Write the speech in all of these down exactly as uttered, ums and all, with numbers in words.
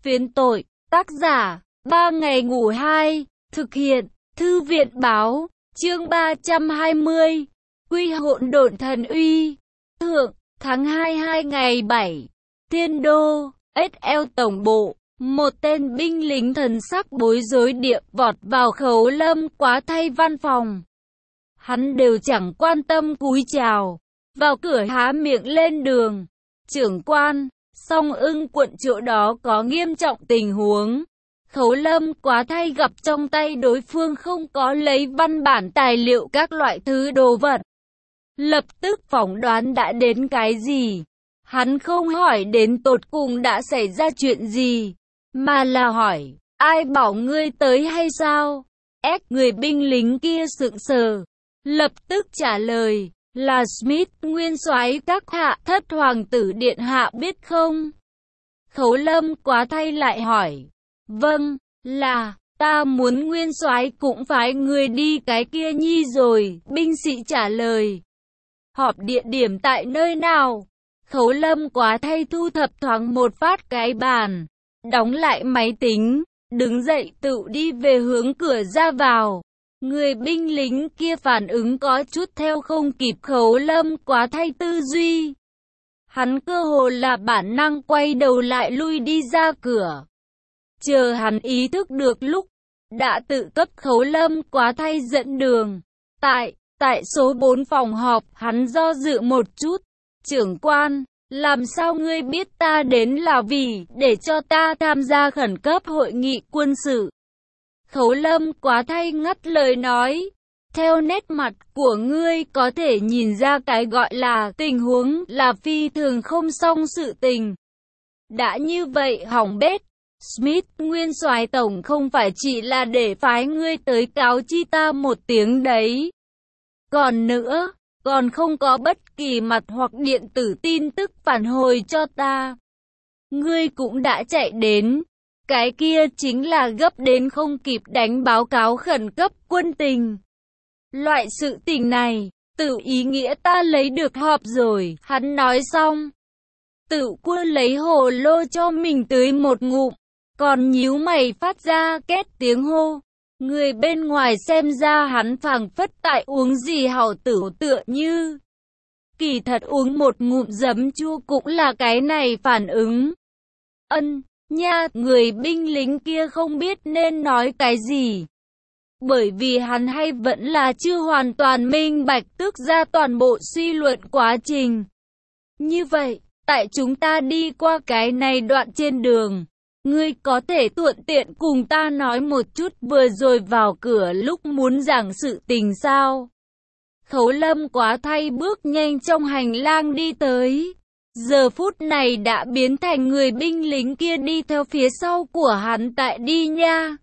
Phiến tội, tác giả, ba ngày ngủ hai, thực hiện, thư viện báo, chương ba trăm hai mươi, Quy hỗn độn thần uy, thượng, tháng hai hai ngày bảy, Thiên đô, ét lờ tổng bộ, một tên binh lính thần sắc bối rối địa vọt vào Khấu Lâm Quá Thay văn phòng. Hắn đều chẳng quan tâm cúi chào, vào cửa há miệng lên đường. Trưởng quan, Song Ưng quận chỗ đó có nghiêm trọng tình huống. Khấu Lâm Quá Thay gặp trong tay đối phương không có lấy văn bản tài liệu các loại thứ đồ vật. Lập tức phỏng đoán đã đến cái gì. Hắn không hỏi đến tột cùng đã xảy ra chuyện gì, mà là hỏi, ai bảo ngươi tới hay sao? Ép người binh lính kia sững sờ, lập tức trả lời, là Smith nguyên soái các hạ, thất hoàng tử điện hạ biết không? Khấu Lâm Quá Thay lại hỏi, vâng, là, ta muốn nguyên soái cũng phái người đi cái kia nhi rồi, binh sĩ trả lời. Họp địa điểm tại nơi nào? Khấu Lâm Quá Thay thu thập thoáng một phát cái bàn, đóng lại máy tính, đứng dậy tự đi về hướng cửa ra vào. Người binh lính kia phản ứng có chút theo không kịp Khấu Lâm Quá Thay tư duy. Hắn cơ hồ là bản năng quay đầu lại lui đi ra cửa. Chờ hắn ý thức được lúc, đã tự cấp Khấu Lâm Quá Thay dẫn đường. Tại, tại số bốn phòng họp, hắn do dự một chút. Trưởng quan, làm sao ngươi biết ta đến là vì để cho ta tham gia khẩn cấp hội nghị quân sự? Khấu Lâm Quá Thay ngắt lời nói, theo nét mặt của ngươi có thể nhìn ra cái gọi là tình huống là phi thường không xong sự tình. Đã như vậy hỏng bét, Smith nguyên soái tổng không phải chỉ là để phái ngươi tới cáo chi ta một tiếng đấy. Còn nữa, còn không có bất kỳ mặt hoặc điện tử tin tức phản hồi cho ta. Ngươi cũng đã chạy đến, cái kia chính là gấp đến không kịp đánh báo cáo khẩn cấp quân tình. Loại sự tình này, tự ý nghĩa ta lấy được họp rồi, hắn nói xong. Tự quân lấy hồ lô cho mình tưới một ngụm, còn nhíu mày phát ra két tiếng hô. Người bên ngoài xem ra hắn phảng phất tại uống gì hảo tử tựa như. Kỳ thật uống một ngụm giấm chua cũng là cái này phản ứng. Ân, nha, người binh lính kia không biết nên nói cái gì. Bởi vì hắn hay vẫn là chưa hoàn toàn minh bạch tức ra toàn bộ suy luận quá trình. Như vậy, tại chúng ta đi qua cái này đoạn trên đường, ngươi có thể thuận tiện cùng ta nói một chút vừa rồi vào cửa lúc muốn giảng sự tình sao? Khấu Lâm Quá Thay bước nhanh trong hành lang đi tới. Giờ phút này đã biến thành người binh lính kia đi theo phía sau của hắn tại đi nha.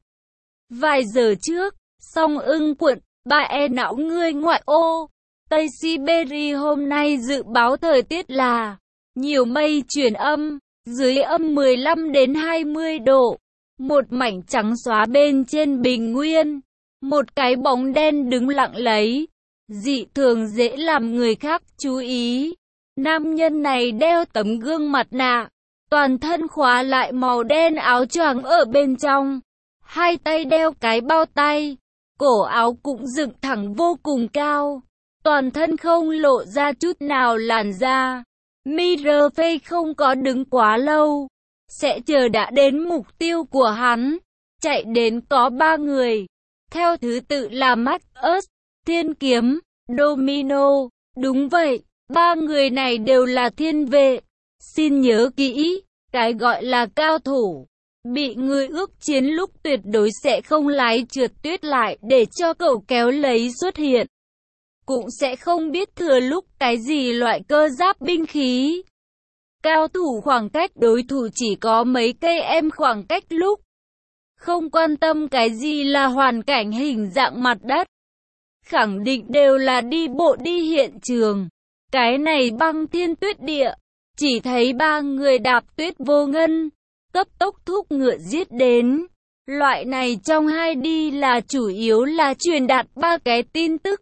Vài giờ trước, Song Ưng quận, ba e não ngươi ngoại ô, Tây Siberia hôm nay dự báo thời tiết là nhiều mây chuyển âm, dưới âm mười lăm đến hai mươi độ, một mảnh trắng xóa bên trên bình nguyên, một cái bóng đen đứng lặng lấy, dị thường dễ làm người khác chú ý. Nam nhân này đeo tấm gương mặt nạ, toàn thân khóa lại màu đen áo choàng ở bên trong, hai tay đeo cái bao tay, cổ áo cũng dựng thẳng vô cùng cao, toàn thân không lộ ra chút nào làn da. Mirror Face không có đứng quá lâu, sẽ chờ đã đến mục tiêu của hắn. Chạy đến có ba người, theo thứ tự là Marcus, Thiên Kiếm, Domino. Đúng vậy, ba người này đều là thiên vệ. Xin nhớ kỹ, cái gọi là cao thủ, bị người ước chiến lúc tuyệt đối sẽ không lái trượt tuyết lại để cho cậu kéo lấy xuất hiện. Cũng sẽ không biết thừa lúc cái gì loại cơ giáp binh khí. Cao thủ khoảng cách đối thủ chỉ có mấy cây em khoảng cách lúc. Không quan tâm cái gì là hoàn cảnh hình dạng mặt đất. Khẳng định đều là đi bộ đi hiện trường. Cái này băng thiên tuyết địa. Chỉ thấy ba người đạp tuyết vô ngân, cấp tốc thúc ngựa giết đến. Loại này trong hai đi là chủ yếu là truyền đạt ba cái tin tức.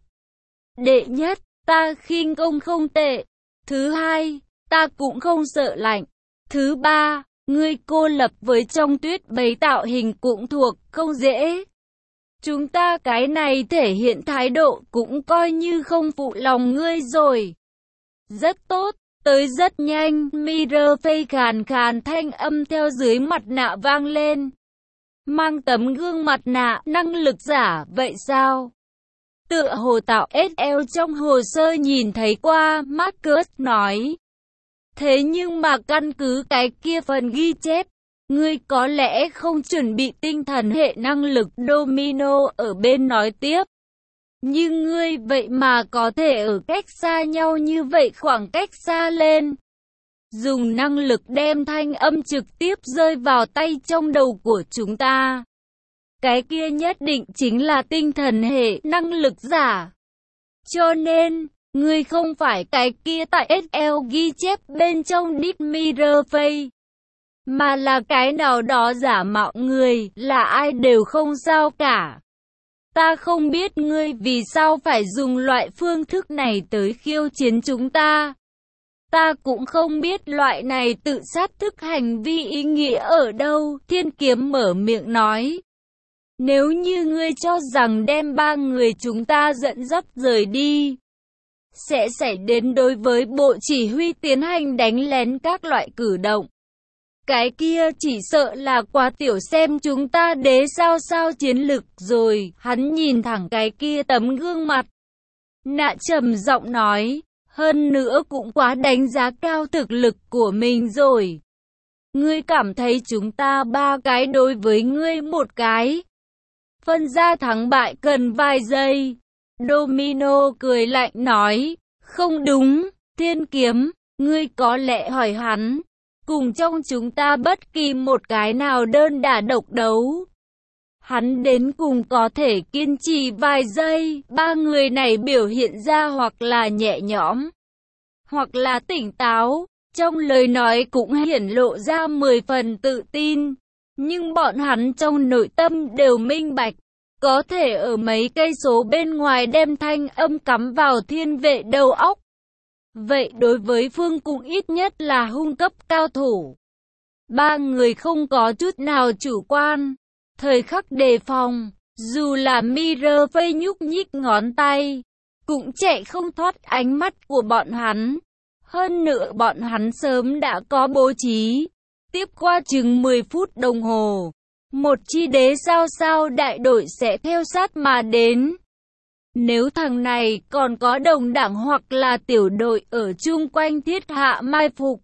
Đệ nhất, ta khinh công không tệ. Thứ hai, ta cũng không sợ lạnh. Thứ ba, Ngươi cô lập với trong tuyết bấy tạo hình cũng thuộc không dễ. Chúng ta cái này thể hiện thái độ cũng coi như không phụ lòng ngươi rồi. Rất tốt, tới rất nhanh, Miraflores khàn khàn thanh âm theo dưới mặt nạ vang lên. Mang tấm gương mặt nạ, năng lực giả, vậy sao? Tựa hồ tạo ét lờ trong hồ sơ nhìn thấy qua, Marcus nói. Thế nhưng mà căn cứ cái kia phần ghi chép, ngươi có lẽ không chuẩn bị tinh thần hệ năng lực domino ở bên nói tiếp. Nhưng ngươi vậy mà có thể ở cách xa nhau như vậy khoảng cách xa lên. Dùng năng lực đem thanh âm trực tiếp rơi vào tay trong đầu của chúng ta. Cái kia nhất định chính là tinh thần hệ năng lực giả. Cho nên, ngươi không phải cái kia tại ét lờ ghi chép bên trong Deep Miraflores, mà là cái nào đó giả mạo người, là ai đều không sao cả. Ta không biết ngươi vì sao phải dùng loại phương thức này tới khiêu chiến chúng ta. Ta cũng không biết loại này tự sát thức hành vi ý nghĩa ở đâu, Thiên Kiếm mở miệng nói. Nếu như ngươi cho rằng đem ba người chúng ta dẫn dắt rời đi, sẽ xảy đến đối với bộ chỉ huy tiến hành đánh lén các loại cử động. Cái kia chỉ sợ là quá tiểu xem chúng ta đế sao sao chiến lực rồi, hắn nhìn thẳng cái kia tấm gương mặt. Nạ trầm giọng nói, hơn nữa cũng quá đánh giá cao thực lực của mình rồi. Ngươi cảm thấy chúng ta ba cái đối với ngươi một cái. Phân ra thắng bại cần vài giây. Domino cười lạnh nói, không đúng, Thiên Kiếm, ngươi có lẽ hỏi hắn. Cùng trong chúng ta bất kỳ một cái nào đơn đả độc đấu. Hắn đến cùng có thể kiên trì vài giây, ba người này biểu hiện ra hoặc là nhẹ nhõm, hoặc là tỉnh táo, trong lời nói cũng hiển lộ ra mười phần tự tin. Nhưng bọn hắn trong nội tâm đều minh bạch, có thể ở mấy cây số bên ngoài đem thanh âm cắm vào thiên vệ đầu óc. Vậy đối với phương cũng ít nhất là hung cấp cao thủ. Ba người không có chút nào chủ quan, thời khắc đề phòng, dù là Miraflores nhúc nhích ngón tay, cũng chạy không thoát ánh mắt của bọn hắn. Hơn nữa bọn hắn sớm đã có bố trí. Tiếp qua chừng mười phút đồng hồ, một chi đế sao sao đại đội sẽ theo sát mà đến. Nếu thằng này còn có đồng đảng hoặc là tiểu đội ở chung quanh thiết hạ mai phục,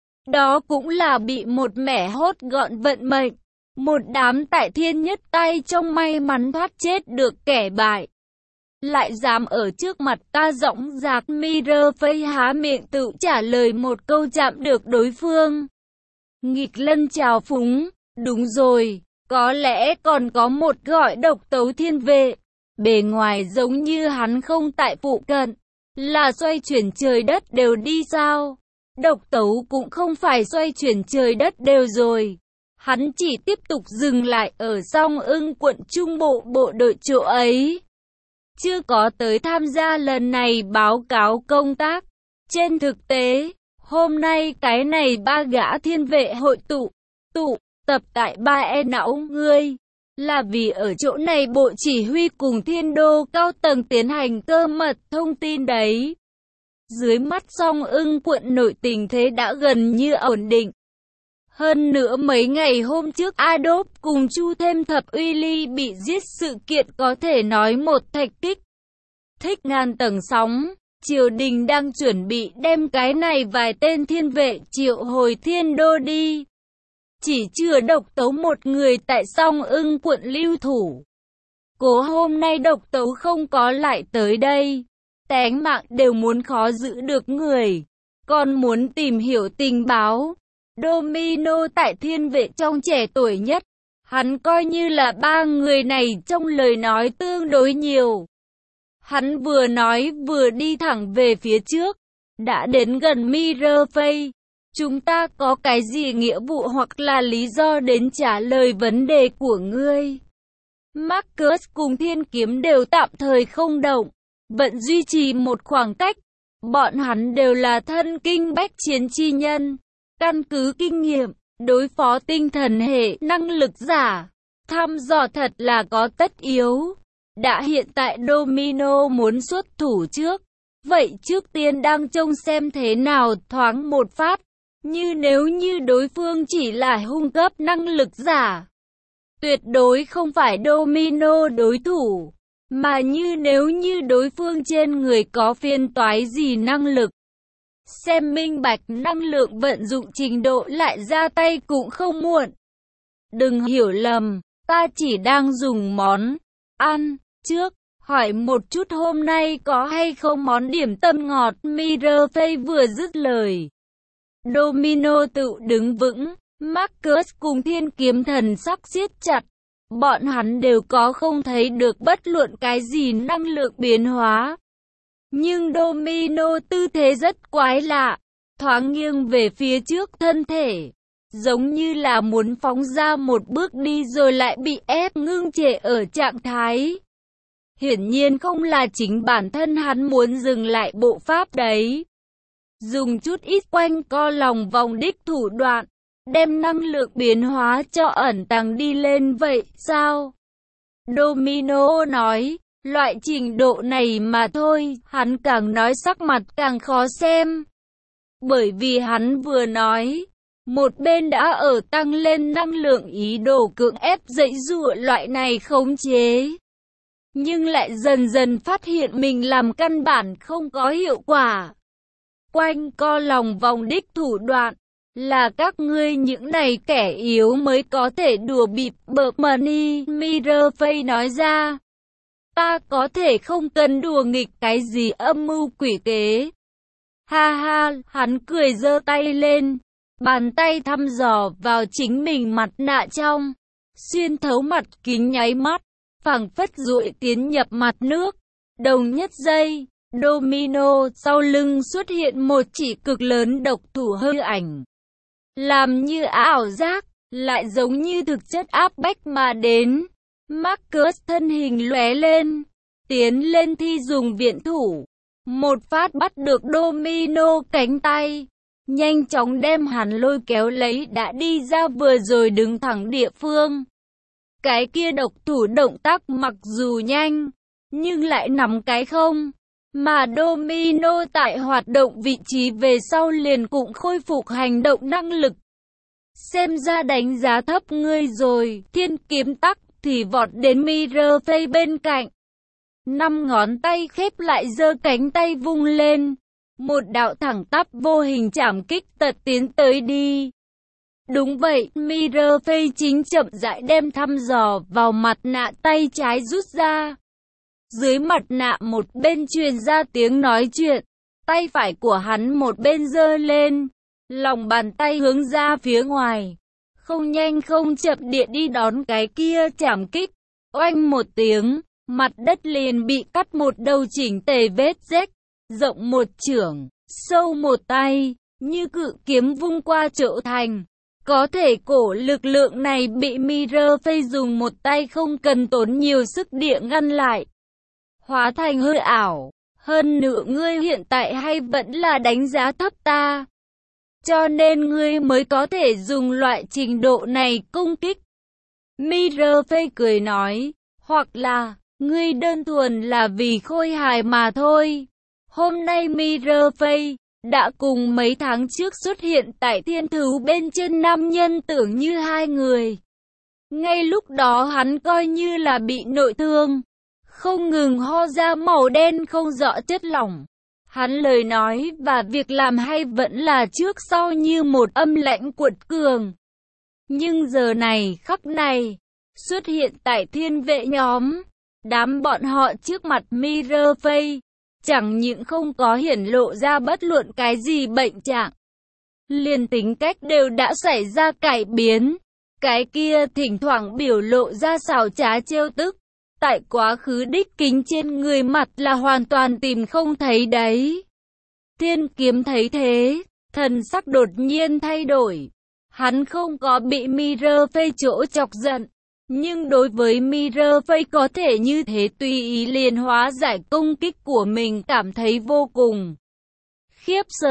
đó cũng là bị một mẻ hốt gọn vận mệnh. Một đám tại thiên nhất tay trong may mắn thoát chết được kẻ bại. Lại dám ở trước mặt ta dõng dạc. Miraflores há miệng tự trả lời một câu chạm được đối phương. Nghịch Lân chào phúng, đúng rồi, có lẽ còn có một gọi độc tấu thiên vệ. Bề ngoài giống như hắn không tại phụ cận, là xoay chuyển trời đất đều đi sao? Độc tấu cũng không phải xoay chuyển trời đất đều rồi. Hắn chỉ tiếp tục dừng lại ở Song Ưng quận Trung Bộ bộ đội chỗ ấy. Chưa có tới tham gia lần này báo cáo công tác. Trên thực tế, hôm nay cái này ba gã thiên vệ hội tụ, tụ tập tại ba e não ngươi. Là vì ở chỗ này bộ chỉ huy cùng thiên đô cao tầng tiến hành cơ mật thông tin đấy. Dưới mắt Song Ưng quận nội tình thế đã gần như ổn định. Hơn nữa mấy ngày hôm trước Adolf cùng Chu thêm thập uy ly bị giết sự kiện có thể nói một thạch kích. Thích ngàn tầng sóng, triều đình đang chuẩn bị đem cái này vài tên thiên vệ triệu hồi thiên đô đi. Chỉ chưa độc tấu một người tại Song Ưng quận lưu thủ. Cố hôm nay độc tấu không có lại tới đây. Tánh mạng đều muốn khó giữ được người. Còn muốn tìm hiểu tình báo. Domino tại thiên vệ trong trẻ tuổi nhất. Hắn coi như là ba người này trong lời nói tương đối nhiều. Hắn vừa nói vừa đi thẳng về phía trước. Đã đến gần Miraflores. Chúng ta có cái gì nghĩa vụ hoặc là lý do đến trả lời vấn đề của ngươi? Marcus cùng Thiên Kiếm đều tạm thời không động, vẫn duy trì một khoảng cách. Bọn hắn đều là thân kinh bách chiến chi nhân. Căn cứ kinh nghiệm, Đối phó tinh thần hệ năng lực giả, thăm dò thật là có tất yếu. Đã hiện tại Domino muốn xuất thủ trước, vậy trước tiên đang trông xem thế nào thoáng một phát. Như nếu như đối phương chỉ là hung cấp năng lực giả, tuyệt đối không phải Domino đối thủ. Mà như nếu như đối phương trên người có phiên toái gì năng lực, xem minh bạch năng lượng vận dụng trình độ lại ra tay cũng không muộn. Đừng hiểu lầm, ta chỉ đang dùng món ăn trước, hỏi một chút hôm nay có hay không món điểm tâm ngọt. Mirrorface vừa dứt lời, Domino tự đứng vững, Marcus cùng Thiên Kiếm Thần sắc siết chặt. Bọn hắn đều có không thấy được bất luận cái gì năng lượng biến hóa. Nhưng Domino tư thế rất quái lạ, thoáng nghiêng về phía trước thân thể, giống như là muốn phóng ra một bước đi rồi lại bị ép ngưng trệ ở trạng thái. Hiển nhiên không là chính bản thân hắn muốn dừng lại bộ pháp đấy. Dùng chút ít quanh co lòng vòng đích thủ đoạn, đem năng lượng biến hóa cho ẩn tàng đi lên vậy sao? Domino nói, loại trình độ này mà thôi. Hắn càng nói sắc mặt càng khó xem. Bởi vì hắn vừa nói, một bên đã ở tăng lên năng lượng ý đồ cưỡng ép dãy dụa loại này khống chế. Nhưng lại dần dần phát hiện mình làm căn bản không có hiệu quả. Quanh co lòng vòng đích thủ đoạn, là các ngươi những này kẻ yếu mới có thể đùa bịp bợ money. Mirrorface nói ra, ta có thể không cần đùa nghịch cái gì âm mưu quỷ kế. Ha ha, hắn cười giơ tay lên, bàn tay thăm dò vào chính mình mặt nạ trong, xuyên thấu mặt kính nháy mắt, phảng phất dụi tiến nhập mặt nước. Đồng nhất giây, Domino sau lưng xuất hiện một chỉ cực lớn độc thủ hư ảnh. Làm như ảo giác, lại giống như thực chất áp bách mà đến. Marcus thân hình lóe lên, tiến lên thi dùng viện thủ. Một phát bắt được Domino cánh tay, nhanh chóng đem hắn lôi kéo lấy đã đi ra vừa rồi đứng thẳng địa phương. Cái kia độc thủ động tác mặc dù nhanh, nhưng lại nắm cái không. Mà Domino tại hoạt động vị trí về sau liền cũng khôi phục hành động năng lực. Xem ra đánh giá thấp ngươi rồi. Thiên Kiếm tắc thì vọt đến Mirrorface bên cạnh. Năm ngón tay khép lại giơ cánh tay vung lên. Một đạo thẳng tắp vô hình chảm kích tật tiến tới đi. Đúng vậy, Mirrorface chính chậm rãi đem thăm dò vào mặt nạ tay trái rút ra. Dưới mặt nạ một bên truyền ra tiếng nói chuyện, tay phải của hắn một bên giơ lên, lòng bàn tay hướng ra phía ngoài, không nhanh không chậm điện đi đón cái kia chảm kích. Oanh một tiếng, mặt đất liền bị cắt một đầu chỉnh tề vết rách, rộng một chưởng, sâu một tay, như cự kiếm vung qua chỗ thành. Có thể cổ lực lượng này bị Mirrorface dùng một tay không cần tốn nhiều sức địa ngăn lại, hóa thành hư ảo. Hơn nữa ngươi hiện tại hay vẫn là đánh giá thấp ta, cho nên ngươi mới có thể dùng loại trình độ này công kích. Mirrorface cười nói, hoặc là ngươi đơn thuần là vì khôi hài mà thôi. Hôm nay Mirrorface đã cùng mấy tháng trước xuất hiện tại thiên thú bên trên nam nhân tưởng như hai người. Ngay lúc đó hắn coi như là bị nội thương, không ngừng ho ra màu đen không rõ chất lỏng. Hắn lời nói và việc làm hay vẫn là trước sau như một âm lãnh cuột cường. Nhưng giờ này khắc này, xuất hiện tại thiên vệ nhóm, đám bọn họ trước mặt Mirrorface, chẳng những không có hiển lộ ra bất luận cái gì bệnh trạng, liền tính cách đều đã xảy ra cải biến. Cái kia thỉnh thoảng biểu lộ ra xảo trá trêu tức, tại quá khứ đích kính trên người mặt là hoàn toàn tìm không thấy đấy. Thiên Kiếm thấy thế, thần sắc đột nhiên thay đổi. Hắn không có bị Mirrorface chỗ chọc giận, nhưng đối với Mirrorface có thể như thế tùy ý liền hóa giải công kích của mình cảm thấy vô cùng khiếp sợ.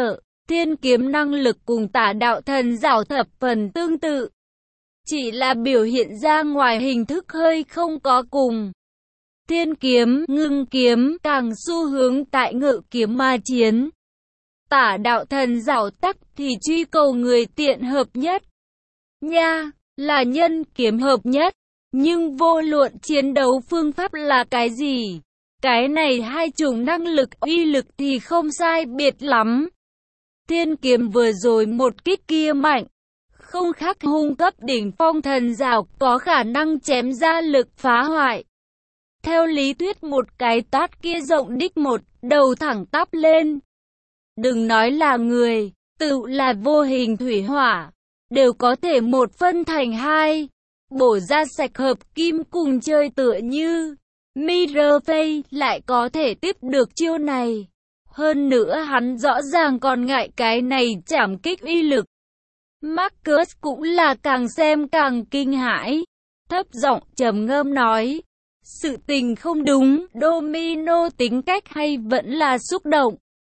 Thiên kiếm năng lực cùng tả đạo thần giảo thập phần tương tự, chỉ là biểu hiện ra ngoài hình thức hơi không có cùng. Thiên kiếm, ngưng kiếm, càng xu hướng tại ngự kiếm ma chiến. Tả đạo thần giảo tắc thì truy cầu người tiện hợp nhất. Nha, là nhân kiếm hợp nhất. Nhưng vô luận chiến đấu phương pháp là cái gì, cái này hai chủng năng lực uy lực thì không sai biệt lắm. Thiên kiếm vừa rồi một kích kia mạnh, không khác hung cấp đỉnh phong thần giảo, có khả năng chém ra lực phá hoại. Theo lý thuyết một cái tát kia rộng đích một, đầu thẳng tắp lên. Đừng nói là người, tự là vô hình thủy hỏa, đều có thể một phân thành hai, bổ ra sạch hợp kim cùng chơi tựa như. Mirafay lại có thể tiếp được chiêu này. Hơn nữa hắn rõ ràng còn ngại cái này chảm kích uy lực. Marcus cũng là càng xem càng kinh hãi. Thấp giọng trầm ngâm nói. Sự tình không đúng, Domino tính cách hay vẫn là xúc động.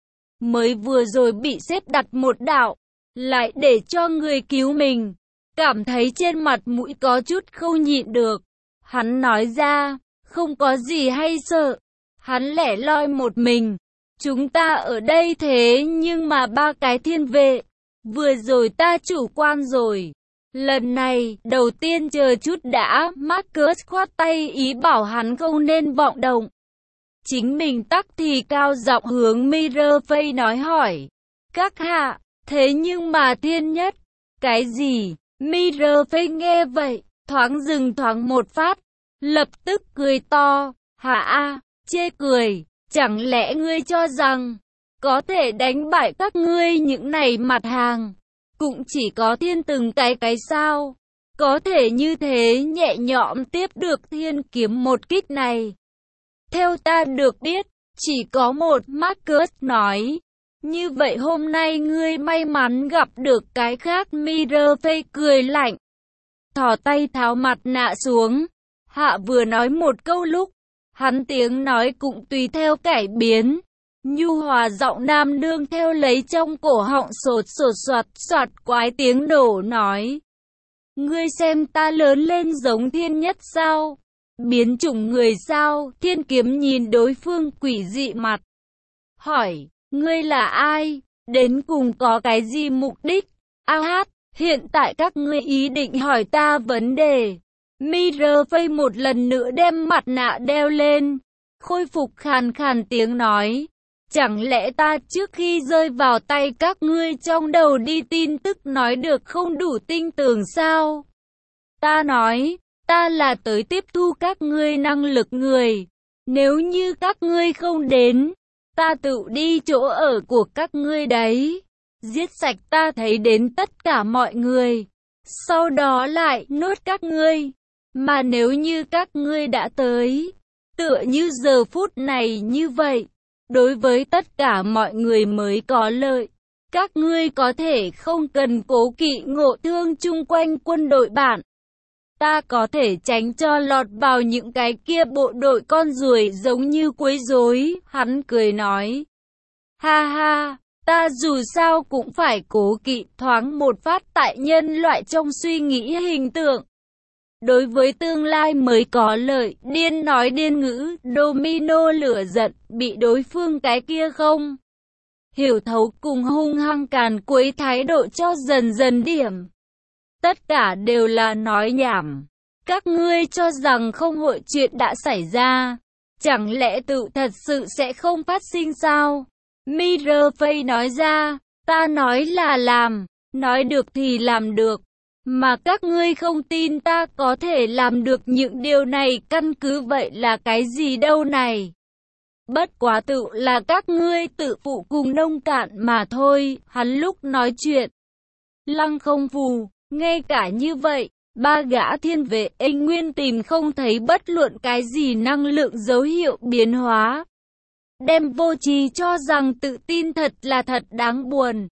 Mới vừa rồi bị xếp đặt một đạo, lại để cho người cứu mình. Cảm thấy trên mặt mũi có chút không nhịn được. Hắn nói ra, không có gì hay sợ. Hắn lẻ loi một mình. Chúng ta ở đây thế nhưng mà ba cái thiên vệ. Vừa rồi ta chủ quan rồi. Lần này, đầu tiên chờ chút đã. Marcus khoát tay ý bảo hắn không nên vọng động. Chính mình tắc thì cao giọng hướng Mirafay nói hỏi. Các hạ, thế nhưng mà thiên nhất. Cái gì? Mirafay nghe vậy, thoáng dừng thoáng một phát. Lập tức cười to. Hả a, chê cười. Chẳng lẽ ngươi cho rằng có thể đánh bại các ngươi những này mặt hàng? Cũng chỉ có thiên từng cái cái sao? Có thể như thế nhẹ nhõm tiếp được thiên kiếm một kích này? Theo ta được biết, chỉ có một, Marcus nói. Như vậy hôm nay ngươi may mắn gặp được cái khác. Mirafay cười lạnh. Thò tay tháo mặt nạ xuống. Hạ vừa nói một câu lúc, hắn tiếng nói cũng tùy theo cải biến. Nhu hòa giọng nam nương theo lấy trong cổ họng sột sột soạt soạt quái tiếng đổ nói. Ngươi xem ta lớn lên giống thiên nhất sao? Biến chủng người sao? Thiên kiếm nhìn đối phương quỷ dị mặt. Hỏi, ngươi là ai? Đến cùng có cái gì mục đích? A hát, hiện tại các ngươi ý định hỏi ta vấn đề. Mirafay một lần nữa đem mặt nạ đeo lên, khôi phục khàn khàn tiếng nói. Chẳng lẽ ta trước khi rơi vào tay các ngươi trong đầu đi tin tức nói được không đủ tin tưởng sao? Ta nói, ta là tới tiếp thu các ngươi năng lực người. Nếu như các ngươi không đến, ta tự đi chỗ ở của các ngươi đấy. Giết sạch ta thấy đến tất cả mọi người. Sau đó lại nuốt các ngươi. Mà nếu như các ngươi đã tới, tựa như giờ phút này như vậy, đối với tất cả mọi người mới có lợi. Các ngươi có thể không cần cố kỵ ngộ thương chung quanh quân đội bạn. Ta có thể tránh cho lọt vào những cái kia bộ đội con ruồi giống như quấy rối. Hắn cười nói. Ha ha, ta dù sao cũng phải cố kỵ thoáng một phát tại nhân loại trong suy nghĩ hình tượng. Đối với tương lai mới có lợi, điên nói điên ngữ, Domino lửa giận, bị đối phương cái kia không hiểu thấu cùng hung hăng càn quấy thái độ cho dần dần điểm. Tất cả đều là nói nhảm. Các ngươi cho rằng không hội chuyện đã xảy ra. Chẳng lẽ tự thật sự sẽ không phát sinh sao? Mirafay nói ra, ta nói là làm, nói được thì làm được. Mà các ngươi không tin ta có thể làm được những điều này, căn cứ vậy là cái gì đâu này? Bất quá tự là các ngươi tự phụ cùng nông cạn mà thôi. Hắn lúc nói chuyện lăng không phù, ngay cả như vậy, ba gã thiên vệ anh nguyên tìm không thấy bất luận cái gì năng lượng dấu hiệu biến hóa. Đem vô trì cho rằng tự tin thật là thật đáng buồn.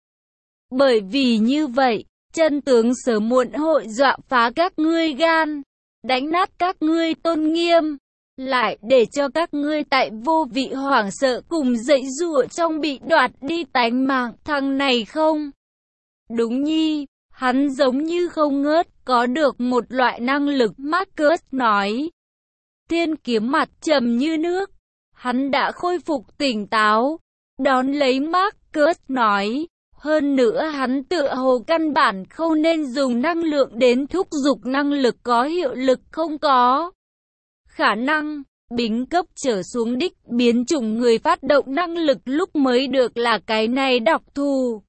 Bởi vì như vậy, chân tướng sớm muộn hội dọa phá các ngươi gan, đánh nát các ngươi tôn nghiêm. lại để cho các ngươi tại vô vị hoảng sợ cùng dãy giụa trong bị đoạt đi tánh mạng. Thằng này không đúng nhi, hắn giống như không ngớt, có được một loại năng lực. Marcus nói. Thiên kiếm mặt trầm như nước, hắn đã khôi phục tỉnh táo. Đón lấy Marcus nói. Hơn nữa hắn tựa hồ căn bản không nên dùng năng lượng đến thúc giục năng lực có hiệu lực, không có khả năng. Bính cấp trở xuống đích biến chủng người phát động năng lực lúc mới được là cái này đặc thù.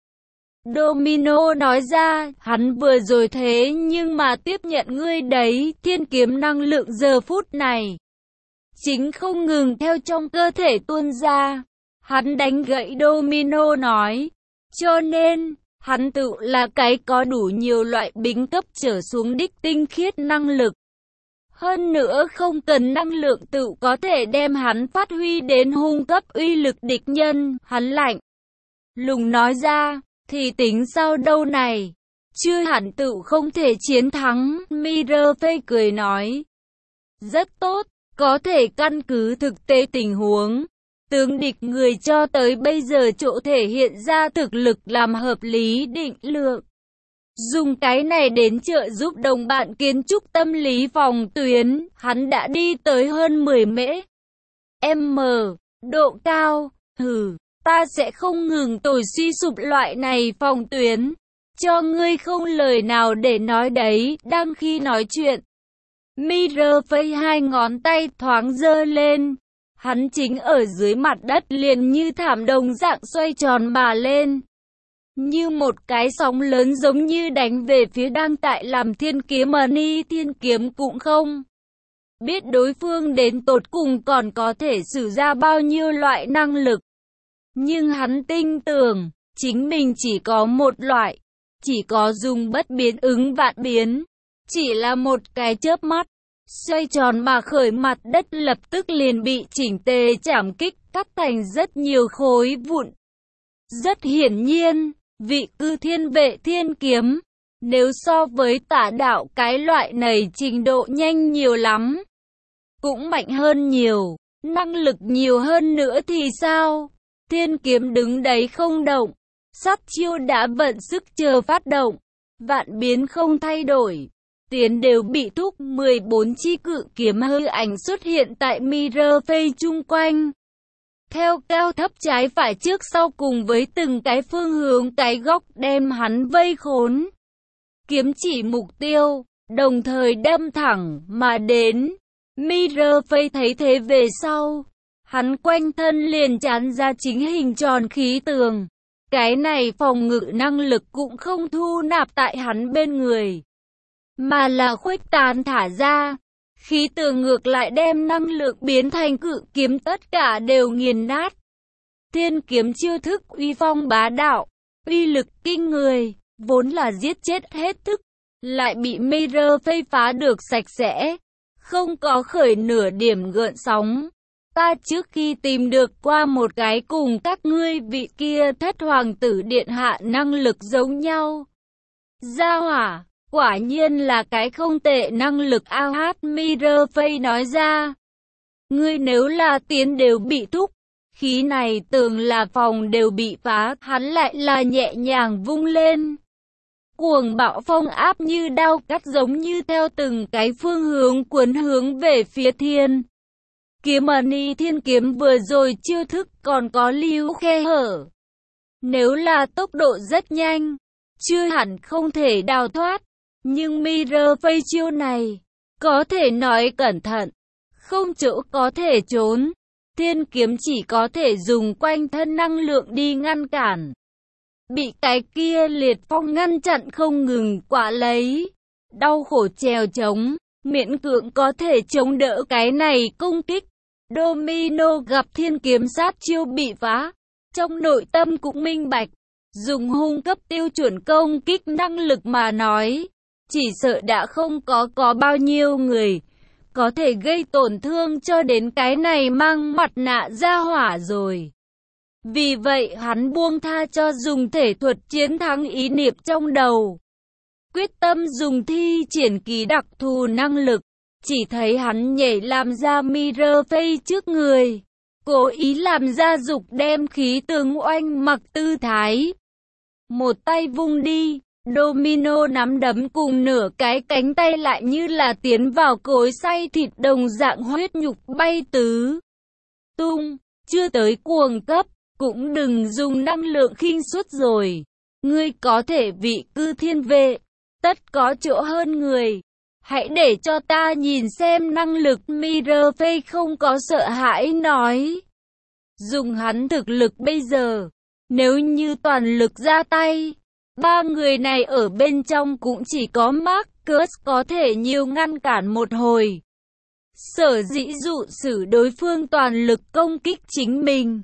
Domino nói ra, hắn vừa rồi thế nhưng mà tiếp nhận ngươi đấy, thiên kiếm năng lượng giờ phút này chính không ngừng theo trong cơ thể tuôn ra. Hắn đánh gãy Domino nói, cho nên, hắn tự là cái có đủ nhiều loại bính cấp trở xuống đích tinh khiết năng lực. Hơn nữa không cần năng lượng tự có thể đem hắn phát huy đến hung cấp uy lực địch nhân. Hắn lạnh lùng nói ra, thì tính sao đâu này, chưa hẳn tự không thể chiến thắng. Mirafay cười nói, rất tốt, có thể căn cứ thực tế tình huống, tướng địch người cho tới bây giờ chỗ thể hiện ra thực lực làm hợp lý định lượng. Dùng cái này đến trợ giúp đồng bạn kiến trúc tâm lý phòng tuyến, hắn đã đi tới hơn mười mễ. M, độ cao, hừ, ta sẽ không ngừng tồi suy sụp loại này phòng tuyến, cho ngươi không lời nào để nói đấy. Đang khi nói chuyện, Mirafay hai ngón tay thoáng giơ lên, hắn chính ở dưới mặt đất liền như thảm đồng dạng xoay tròn mà lên. Như một cái sóng lớn giống như đánh về phía đang tại làm thiên kiếm Mani. Thiên kiếm cũng không biết đối phương đến tột cùng còn có thể sử ra bao nhiêu loại năng lực. Nhưng hắn tin tưởng, chính mình chỉ có một loại, chỉ có dùng bất biến ứng vạn biến. Chỉ là một cái chớp mắt, xoay tròn mà khởi mặt đất lập tức liền bị chỉnh tề chảm kích, cắt thành rất nhiều khối vụn. Rất hiển nhiên, vị cư thiên vệ thiên kiếm, nếu so với tả đạo cái loại này trình độ nhanh nhiều lắm, cũng mạnh hơn nhiều, năng lực nhiều hơn nữa thì sao? Thiên kiếm đứng đấy không động, sát chiêu đã vận sức chờ phát động, vạn biến không thay đổi, tiến đều bị thúc. Mười bốn chi cự kiếm hư ảnh xuất hiện tại Mirafay chung quanh, theo cao thấp trái phải trước sau cùng với từng cái phương hướng cái góc đem hắn vây khốn. Kiếm chỉ mục tiêu, đồng thời đâm thẳng mà đến. Mirafay thấy thế về sau, hắn quanh thân liền tràn ra chính hình tròn khí tường. Cái này phòng ngự năng lực cũng không thu nạp tại hắn bên người, mà là khuếch tán thả ra. Khí tường ngược lại đem năng lượng biến thành cự kiếm tất cả đều nghiền nát. Thiên kiếm chiêu thức uy phong bá đạo, uy lực kinh người, vốn là giết chết hết thức, lại bị Mirafay phá được sạch sẽ, không có khởi nửa điểm gợn sóng. Ta trước khi tìm được qua một cái cùng các ngươi vị kia thất hoàng tử điện hạ năng lực giống nhau. Gia hỏa, quả nhiên là cái không tệ năng lực. A hát Mirafay nói ra. Ngươi nếu là tiến đều bị thúc, khí này tường là phòng đều bị phá, hắn lại là nhẹ nhàng vung lên. Cuồng bạo phong áp như đao cắt giống như theo từng cái phương hướng cuốn hướng về phía thiên kiếm Mani. Thiên kiếm vừa rồi chiêu thức còn có lưu khe hở, nếu là tốc độ rất nhanh, chưa hẳn không thể đào thoát. Nhưng Mirafay chiêu này, có thể nói cẩn thận, không chỗ có thể trốn. Thiên kiếm chỉ có thể dùng quanh thân năng lượng đi ngăn cản. Bị cái kia liệt phong ngăn chặn không ngừng quả lấy. Đau khổ trèo trống, miễn cưỡng có thể chống đỡ cái này công kích. Domino gặp thiên kiếm sát chiêu bị phá, trong nội tâm cũng minh bạch. Dùng hung cấp tiêu chuẩn công kích năng lực mà nói, chỉ sợ đã không có có bao nhiêu người có thể gây tổn thương cho đến cái này mang mặt nạ ra hỏa rồi. Vì vậy hắn buông tha cho dùng thể thuật chiến thắng ý niệm trong đầu, quyết tâm dùng thi triển kỳ đặc thù năng lực, chỉ thấy hắn nhảy làm ra mirror face trước người, cố ý làm ra dục đem khí tường oanh mặc tư thái. Một tay vung đi, domino nắm đấm cùng nửa cái cánh tay lại như là tiến vào cối xay thịt đồng dạng huyết nhục bay tứ tung, chưa tới cuồng cấp, cũng đừng dùng năng lượng khinh suất rồi. Ngươi có thể vị cư thiên vệ, tất có chỗ hơn người. Hãy để cho ta nhìn xem năng lực mirror face không có sợ hãi nói. Dùng hắn thực lực bây giờ, nếu như toàn lực ra tay, ba người này ở bên trong cũng chỉ có Marcus có thể nhiều ngăn cản một hồi. Sở dĩ dụ sử đối phương toàn lực công kích chính mình,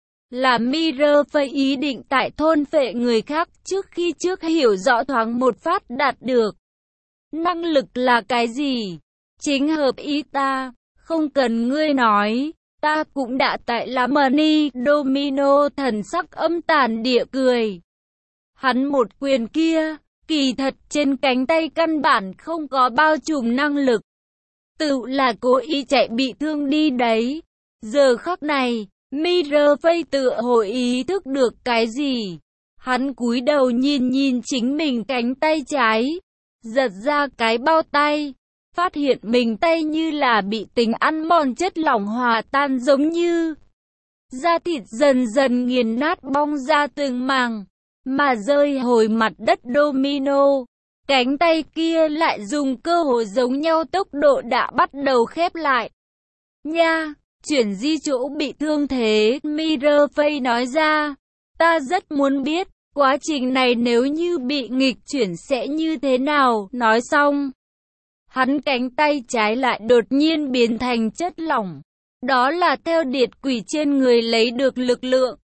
là mirror face ý định tại thôn phệ người khác trước khi trước hiểu rõ thoáng một phát đạt được. Năng lực là cái gì? Chính hợp ý ta, không cần ngươi nói, ta cũng đã tại là money. Domino thần sắc âm tàn địa cười. Hắn một quyền kia, kỳ thật trên cánh tay căn bản không có bao trùm năng lực. Tự là cố ý chạy bị thương đi đấy. Giờ khắc này, mirror face tựa hồ ý thức được cái gì. Hắn cúi đầu nhìn nhìn chính mình cánh tay trái, giật ra cái bao tay, phát hiện mình tay như là bị tính ăn mòn chất lỏng hòa tan giống như. Da thịt dần dần nghiền nát bong ra từng màng, mà rơi hồi mặt đất domino. Cánh tay kia lại dùng cơ hội giống nhau tốc độ đã bắt đầu khép lại. Nha, chuyển di chỗ bị thương thế, mirror face nói ra. Ta rất muốn biết, quá trình này nếu như bị nghịch chuyển sẽ như thế nào, nói xong. Hắn cánh tay trái lại đột nhiên biến thành chất lỏng. Đó là theo điệt quỷ trên người lấy được lực lượng.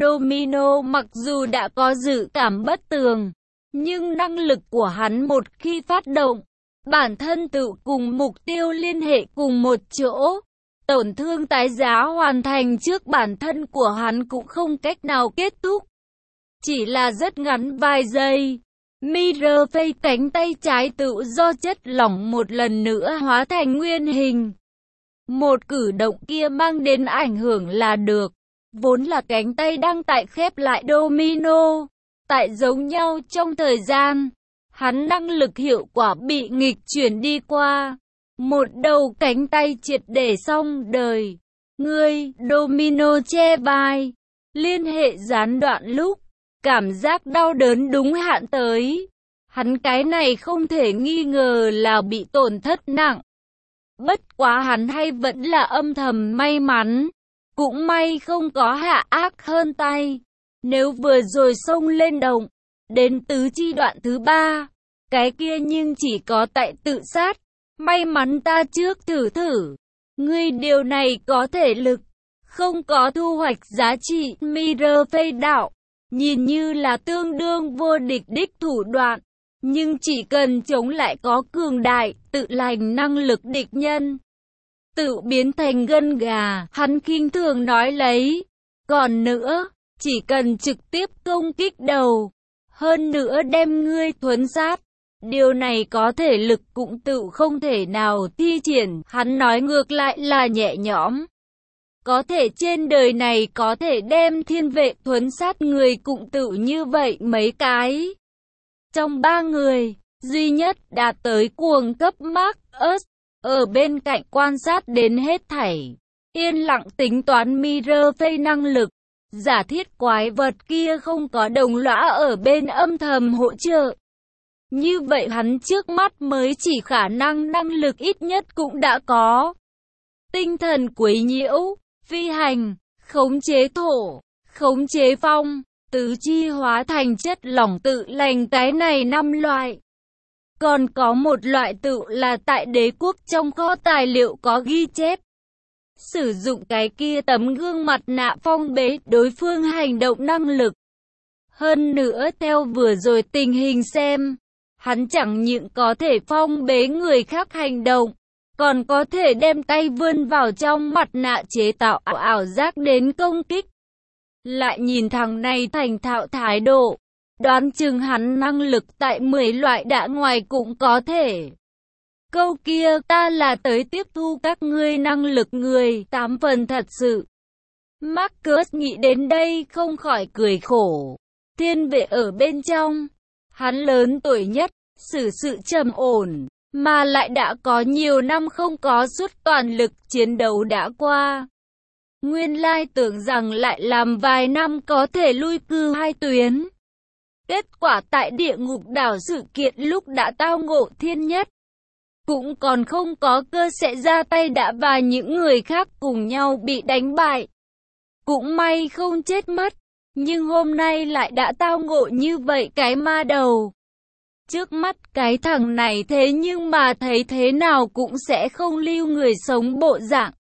Domino mặc dù đã có dự cảm bất tường, nhưng năng lực của hắn một khi phát động, bản thân tự cùng mục tiêu liên hệ cùng một chỗ. Tổn thương tái giá hoàn thành trước bản thân của hắn cũng không cách nào kết thúc. Chỉ là rất ngắn vài giây. Mirror face cánh tay trái tự do chất lỏng một lần nữa hóa thành nguyên hình. Một cử động kia mang đến ảnh hưởng là được. Vốn là cánh tay đang tại khép lại domino. Tại giống nhau trong thời gian, hắn năng lực hiệu quả bị nghịch chuyển đi qua. Một đầu cánh tay triệt để xong đời. Ngươi, domino che vai. Liên hệ gián đoạn lúc. Cảm giác đau đớn đúng hạn tới. Hắn cái này không thể nghi ngờ là bị tổn thất nặng. Bất quá hắn hay vẫn là âm thầm may mắn. Cũng may không có hạ ác hơn tay. Nếu vừa rồi xông lên đồng, đến tứ chi đoạn thứ ba, cái kia nhưng chỉ có tại tự sát. May mắn ta trước thử thử. Ngươi điều này có thể lực, không có thu hoạch giá trị. Mirror face đạo, nhìn như là tương đương vô địch đích thủ đoạn, nhưng chỉ cần chống lại có cường đại, tự lành năng lực địch nhân, tự biến thành gân gà, hắn khinh thường nói lấy. Còn nữa, chỉ cần trực tiếp công kích đầu, hơn nữa đem ngươi thuấn sát, điều này có thể lực cũng tự không thể nào thi triển. Hắn nói ngược lại là nhẹ nhõm. Có thể trên đời này có thể đem thiên vệ thuấn sát người cũng tự như vậy mấy cái. Trong ba người, duy nhất đạt tới cuồng cấp Marcus, ở bên cạnh quan sát đến hết thảy. Yên lặng tính toán mirror face năng lực. Giả thiết quái vật kia không có đồng lõa ở bên âm thầm hỗ trợ. Như vậy hắn trước mắt mới chỉ khả năng năng lực ít nhất cũng đã có. Tinh thần quấy nhiễu, phi hành, khống chế thổ, khống chế phong, tứ chi hóa thành chất lỏng tự lành, cái này năm loại. Còn có một loại tự là tại đế quốc trong kho tài liệu có ghi chép. Sử dụng cái kia tấm gương mặt nạ phong bế đối phương hành động năng lực. Hơn nữa theo vừa rồi tình hình xem, hắn chẳng những có thể phong bế người khác hành động, còn có thể đem tay vươn vào trong mặt nạ chế tạo ảo giác đến công kích. Lại nhìn thằng này thành thạo thái độ, đoán chừng hắn năng lực tại mười loại đã ngoài cũng có thể. Câu kia, ta là tới tiếp thu các ngươi năng lực người, tám phần thật sự. Marcus nghĩ đến đây không khỏi cười khổ. Thiên vệ ở bên trong, hắn lớn tuổi nhất, xử sự trầm ổn, mà lại đã có nhiều năm không có suốt toàn lực chiến đấu đã qua. Nguyên lai tưởng rằng lại làm vài năm có thể lui cư hai tuyến. Kết quả tại địa ngục đảo sự kiện lúc đã tao ngộ thiên nhất, cũng còn không có cơ sẽ ra tay đã và những người khác cùng nhau bị đánh bại. Cũng may không chết mất, nhưng hôm nay lại đã tao ngộ như vậy cái ma đầu. Trước mắt cái thằng này thế nhưng mà thấy thế nào cũng sẽ không lưu người sống bộ dạng.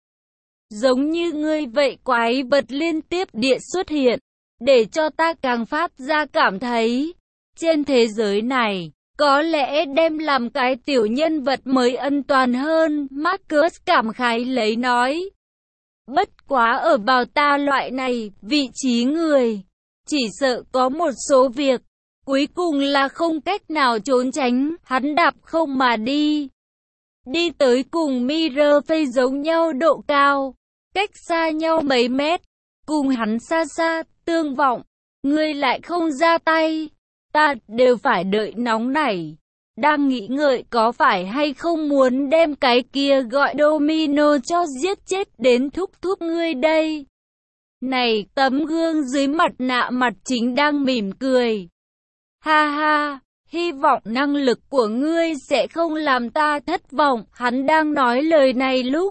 Giống như ngươi vậy, quái vật liên tiếp địa xuất hiện, để cho ta càng phát ra cảm thấy, trên thế giới này, có lẽ đem làm cái tiểu nhân vật mới an toàn hơn. Marcus cảm khái lấy nói. Bất quá ở bào ta loại này, vị trí người, chỉ sợ có một số việc, cuối cùng là không cách nào trốn tránh, hắn đạp không mà đi. Đi tới cùng Miraflores giống nhau độ cao, cách xa nhau mấy mét, cùng hắn xa xa, tương vọng, ngươi lại không ra tay, ta đều phải đợi nóng nảy. Đang nghĩ ngợi có phải hay không muốn đem cái kia gọi Domino cho giết chết đến thúc thúc ngươi đây. Này, tấm gương dưới mặt nạ mặt chính đang mỉm cười. Ha ha, hy vọng năng lực của ngươi sẽ không làm ta thất vọng. Hắn đang nói lời này lúc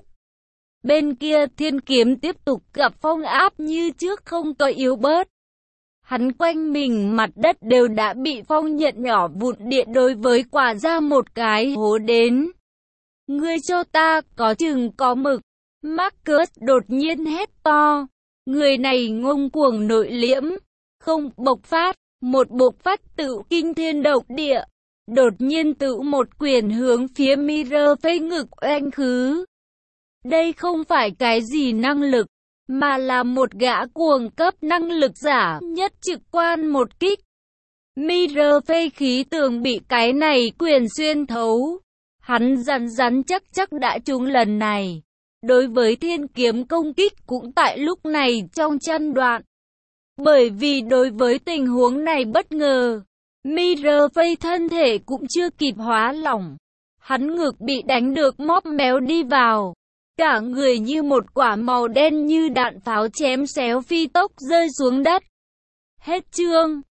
bên kia thiên kiếm tiếp tục gặp phong áp như trước không có yếu bớt. Hắn quanh mình mặt đất đều đã bị phong nhận nhỏ vụn điện đối với quả ra một cái hố đến. Ngươi cho ta, có chừng có mực. Marcus đột nhiên hét to. Người này ngông cuồng nội liễm, không bộc phát, một bộc phát tự kinh thiên động địa. Đột nhiên tự một quyền hướng phía Miraflores ngực oanh khứ. Đây không phải cái gì năng lực, mà là một gã cuồng cấp năng lực giả, nhất trực quan một kích. Miraflores khí tường bị cái này quyền xuyên thấu. Hắn rắn rắn chắc chắc đã trúng lần này. Đối với thiên kiếm công kích cũng tại lúc này trong chân đoạn. Bởi vì đối với tình huống này bất ngờ, Miraflores thân thể cũng chưa kịp hóa lỏng. Hắn ngực bị đánh được móp méo đi vào. Cả người như một quả màu đen như đạn pháo chém xéo phi tốc rơi xuống đất. Hết chương.